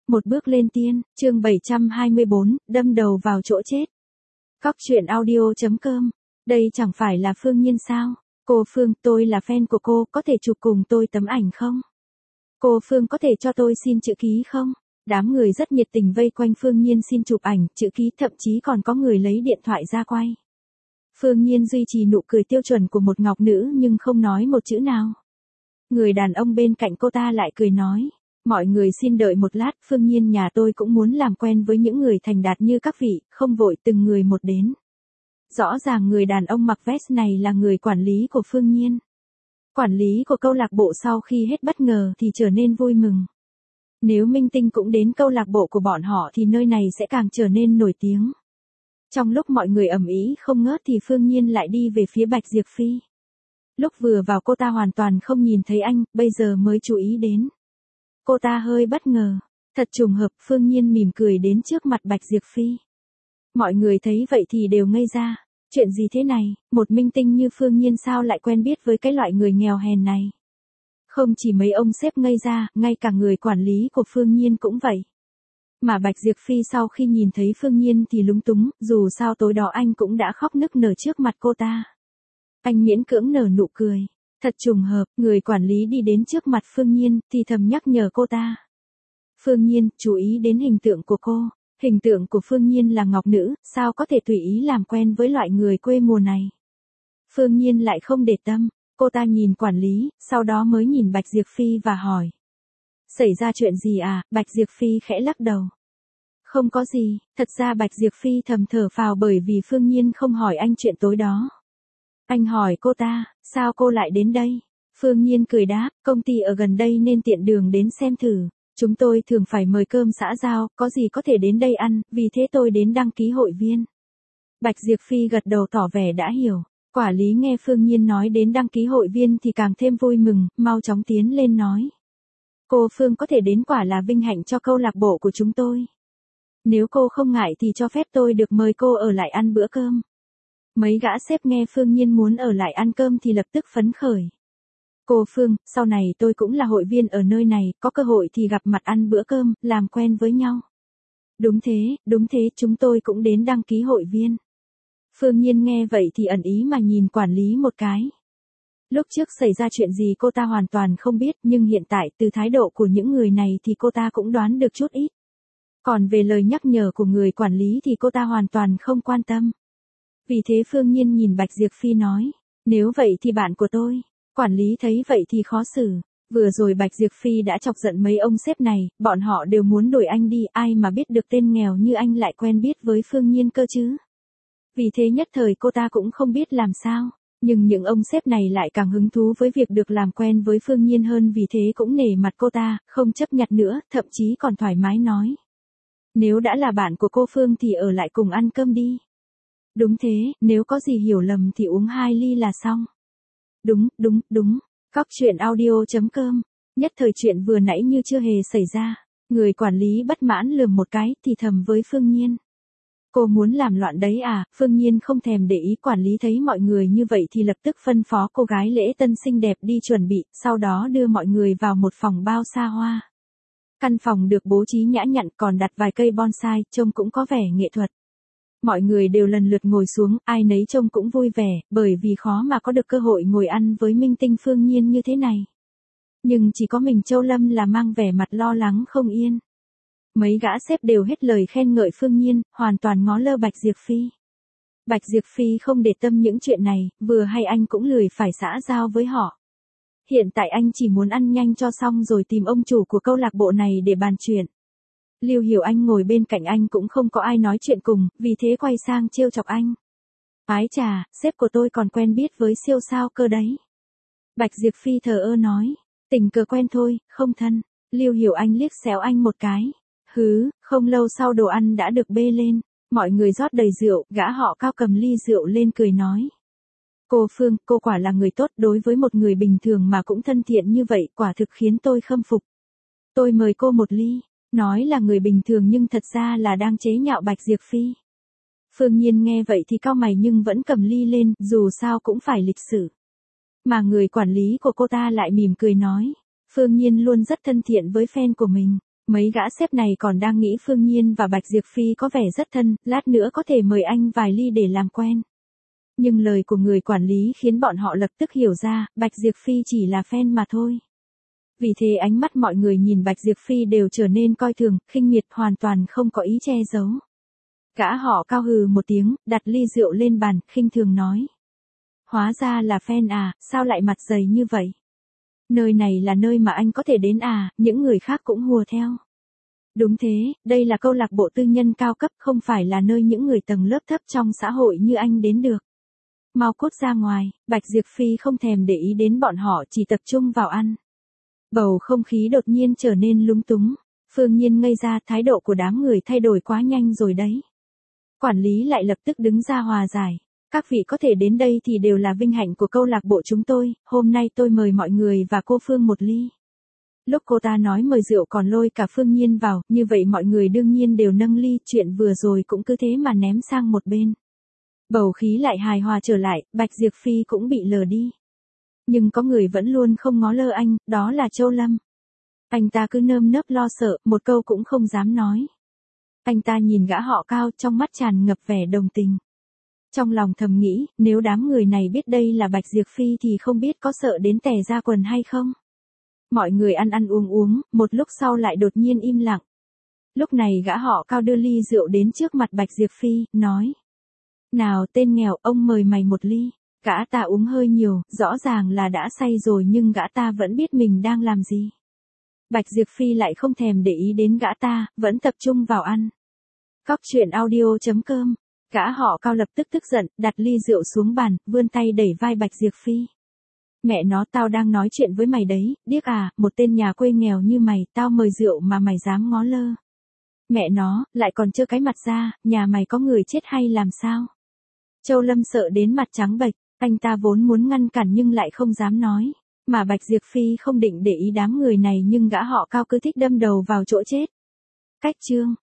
Một bước lên tiên, chương 724, đâm đầu vào chỗ chết. Cóc truyện audio.com. Đây chẳng phải là Phương Nhiên sao? Cô Phương, tôi là fan của cô, có thể chụp cùng tôi tấm ảnh không? Cô Phương có thể cho tôi xin chữ ký không? Đám người rất nhiệt tình vây quanh Phương Nhiên xin chụp ảnh, chữ ký, thậm chí còn có người lấy điện thoại ra quay. Phương Nhiên duy trì nụ cười tiêu chuẩn của một ngọc nữ nhưng không nói một chữ nào. Người đàn ông bên cạnh cô ta lại cười nói. Mọi người xin đợi một lát, Phương Nhiên nhà tôi cũng muốn làm quen với những người thành đạt như các vị, không vội từng người một đến. Rõ ràng người đàn ông mặc vest này là người quản lý của Phương Nhiên. Quản lý của câu lạc bộ sau khi hết bất ngờ thì trở nên vui mừng. Nếu minh tinh cũng đến câu lạc bộ của bọn họ thì nơi này sẽ càng trở nên nổi tiếng. Trong lúc mọi người ầm ĩ không ngớt thì Phương Nhiên lại đi về phía Bạch Diệp Phi. Lúc vừa vào cô ta hoàn toàn không nhìn thấy anh, bây giờ mới chú ý đến. Cô ta hơi bất ngờ. Thật trùng hợp, Phương Nhiên mỉm cười đến trước mặt Bạch Diệp Phi. Mọi người thấy vậy thì đều ngây ra. Chuyện gì thế này, một minh tinh như Phương Nhiên sao lại quen biết với cái loại người nghèo hèn này? Không chỉ mấy ông sếp ngây ra, ngay cả người quản lý của Phương Nhiên cũng vậy. Mà Bạch Diệp Phi sau khi nhìn thấy Phương Nhiên thì lúng túng, dù sao tối đó anh cũng đã khóc nức nở trước mặt cô ta. Anh miễn cưỡng nở nụ cười. Thật trùng hợp, người quản lý đi đến trước mặt Phương Nhiên, thì thầm nhắc nhở cô ta. Phương Nhiên, chú ý đến hình tượng của cô. Hình tượng của Phương Nhiên là ngọc nữ, sao có thể tùy ý làm quen với loại người quê mùa này. Phương Nhiên lại không để tâm, cô ta nhìn quản lý, sau đó mới nhìn Bạch Diệp Phi và hỏi. Xảy ra chuyện gì à? Bạch Diệp Phi khẽ lắc đầu. Không có gì, thật ra Bạch Diệp Phi thầm thở phào bởi vì Phương Nhiên không hỏi anh chuyện tối đó. Anh hỏi cô ta, sao cô lại đến đây? Phương Nhiên cười đáp, công ty ở gần đây nên tiện đường đến xem thử. Chúng tôi thường phải mời cơm xã giao, có gì có thể đến đây ăn, vì thế tôi đến đăng ký hội viên. Bạch Diệp Phi gật đầu tỏ vẻ đã hiểu. Quản lý nghe Phương Nhiên nói đến đăng ký hội viên thì càng thêm vui mừng, mau chóng tiến lên nói. Cô Phương có thể đến quả là vinh hạnh cho câu lạc bộ của chúng tôi. Nếu cô không ngại thì cho phép tôi được mời cô ở lại ăn bữa cơm. Mấy gã sếp nghe Phương Nhiên muốn ở lại ăn cơm thì lập tức phấn khởi. Cô Phương, sau này tôi cũng là hội viên ở nơi này, có cơ hội thì gặp mặt ăn bữa cơm, làm quen với nhau. Đúng thế, chúng tôi cũng đến đăng ký hội viên. Phương Nhiên nghe vậy thì ẩn ý mà nhìn quản lý một cái. Lúc trước xảy ra chuyện gì cô ta hoàn toàn không biết, nhưng hiện tại từ thái độ của những người này thì cô ta cũng đoán được chút ít. Còn về lời nhắc nhở của người quản lý thì cô ta hoàn toàn không quan tâm. Vì thế Phương Nhiên nhìn Bạch Diệp Phi nói, nếu vậy thì bạn của tôi. Quản lý thấy vậy thì khó xử. Vừa rồi Bạch Diệp Phi đã chọc giận mấy ông sếp này, bọn họ đều muốn đuổi anh đi, ai mà biết được tên nghèo như anh lại quen biết với Phương Nhiên cơ chứ. Vì thế nhất thời cô ta cũng không biết làm sao. Nhưng những ông sếp này lại càng hứng thú với việc được làm quen với Phương Nhiên hơn, vì thế cũng nể mặt cô ta, không chấp nhặt nữa, thậm chí còn thoải mái nói. Nếu đã là bạn của cô Phương thì ở lại cùng ăn cơm đi. Đúng thế, nếu có gì hiểu lầm thì uống 2 ly là xong. Đúng. Cóc truyện audio.com. Nhất thời chuyện vừa nãy như chưa hề xảy ra. Người quản lý bất mãn lườm một cái thì thầm với Phương Nhiên. Cô muốn làm loạn đấy à? Phương Nhiên không thèm để ý, quản lý thấy mọi người như vậy thì lập tức phân phó cô gái lễ tân xinh đẹp đi chuẩn bị, sau đó đưa mọi người vào một phòng bao xa hoa. Căn phòng được bố trí nhã nhặn, còn đặt vài cây bonsai, trông cũng có vẻ nghệ thuật. Mọi người đều lần lượt ngồi xuống, ai nấy trông cũng vui vẻ, bởi vì khó mà có được cơ hội ngồi ăn với minh tinh Phương Nhiên như thế này. Nhưng chỉ có mình Châu Lâm là mang vẻ mặt lo lắng không yên. Mấy gã sếp đều hết lời khen ngợi Phương Nhiên, hoàn toàn ngó lơ Bạch Diệp Phi. Bạch Diệp Phi không để tâm những chuyện này, vừa hay anh cũng lười phải xã giao với họ. Hiện tại anh chỉ muốn ăn nhanh cho xong rồi tìm ông chủ của câu lạc bộ này để bàn chuyện. Lưu Hiểu Anh ngồi bên cạnh anh cũng không có ai nói chuyện cùng, vì thế quay sang trêu chọc anh. Ái chà, sếp của tôi còn quen biết với siêu sao cơ đấy. Bạch Diệp Phi thờ ơ nói, tình cờ quen thôi, không thân. Lưu Hiểu Anh liếc xéo anh một cái. Không lâu sau đồ ăn đã được bê lên. Mọi người rót đầy rượu, gã họ Cao cầm ly rượu lên cười nói. Cô Phương, cô quả là người tốt, đối với một người bình thường mà cũng thân thiện như vậy, quả thực khiến tôi khâm phục. Tôi mời cô một ly. Nói là người bình thường nhưng thật ra là đang chế nhạo Bạch Diệp Phi. Phương Nhiên nghe vậy thì cau mày nhưng vẫn cầm ly lên, dù sao cũng phải lịch sự. Mà người quản lý của cô ta lại mỉm cười nói, Phương Nhiên luôn rất thân thiện với fan của mình. Mấy gã sếp này còn đang nghĩ Phương Nhiên và Bạch Diệp Phi có vẻ rất thân, lát nữa có thể mời anh vài ly để làm quen. Nhưng lời của người quản lý khiến bọn họ lập tức hiểu ra, Bạch Diệp Phi chỉ là fan mà thôi. Vì thế ánh mắt mọi người nhìn Bạch Diệp Phi đều trở nên coi thường, khinh miệt, hoàn toàn không có ý che giấu. Gã họ Cao hừ một tiếng, đặt ly rượu lên bàn, khinh thường nói. Hóa ra là fan à, sao lại mặt dày như vậy? Nơi này là nơi mà anh có thể đến à, những người khác cũng hùa theo. Đúng thế, đây là câu lạc bộ tư nhân cao cấp, không phải là nơi những người tầng lớp thấp trong xã hội như anh đến được. Mau cút ra ngoài, Bạch Diệp Phi không thèm để ý đến bọn họ, chỉ tập trung vào ăn. Bầu không khí đột nhiên trở nên lúng túng. Phương Nhiên ngây ra, thái độ của đám người thay đổi quá nhanh rồi đấy. Quản lý lại lập tức đứng ra hòa giải. Các vị có thể đến đây thì đều là vinh hạnh của câu lạc bộ chúng tôi, hôm nay tôi mời mọi người và cô Phương một ly. Lúc cô ta nói mời rượu còn lôi cả Phương Nhiên vào, như vậy mọi người đương nhiên đều nâng ly, chuyện vừa rồi cũng cứ thế mà ném sang một bên. Bầu khí lại hài hòa trở lại, Bạch Diệp Phi cũng bị lờ đi. Nhưng có người vẫn luôn không ngó lơ anh, đó là Châu Lâm. Anh ta cứ nơm nớp lo sợ, một câu cũng không dám nói. Anh ta nhìn gã họ Cao, trong mắt tràn ngập vẻ đồng tình. Trong lòng thầm nghĩ, nếu đám người này biết đây là Bạch Diệp Phi thì không biết có sợ đến tè ra quần hay không. Mọi người ăn ăn uống, một lúc sau lại đột nhiên im lặng. Lúc này gã họ Cao đưa ly rượu đến trước mặt Bạch Diệp Phi, nói. Nào tên nghèo, ông mời mày một ly. Gã ta uống hơi nhiều, rõ ràng là đã say rồi nhưng gã ta vẫn biết mình đang làm gì. Bạch Diệp Phi lại không thèm để ý đến gã ta, vẫn tập trung vào ăn. Cóc truyện audio.com. Gã họ Cao lập tức tức giận, đặt ly rượu xuống bàn, vươn tay đẩy vai Bạch Diệp Phi. Mẹ nó, tao đang nói chuyện với mày đấy, điếc à, một tên nhà quê nghèo như mày, tao mời rượu mà mày dám ngó lơ. Mẹ nó, lại còn trơ cái mặt ra, nhà mày có người chết hay làm sao? Châu Lâm sợ đến mặt trắng bệch, anh ta vốn muốn ngăn cản nhưng lại không dám nói. Mà Bạch Diệp Phi không định để ý đám người này nhưng gã họ Cao cứ thích đâm đầu vào chỗ chết. Cách chương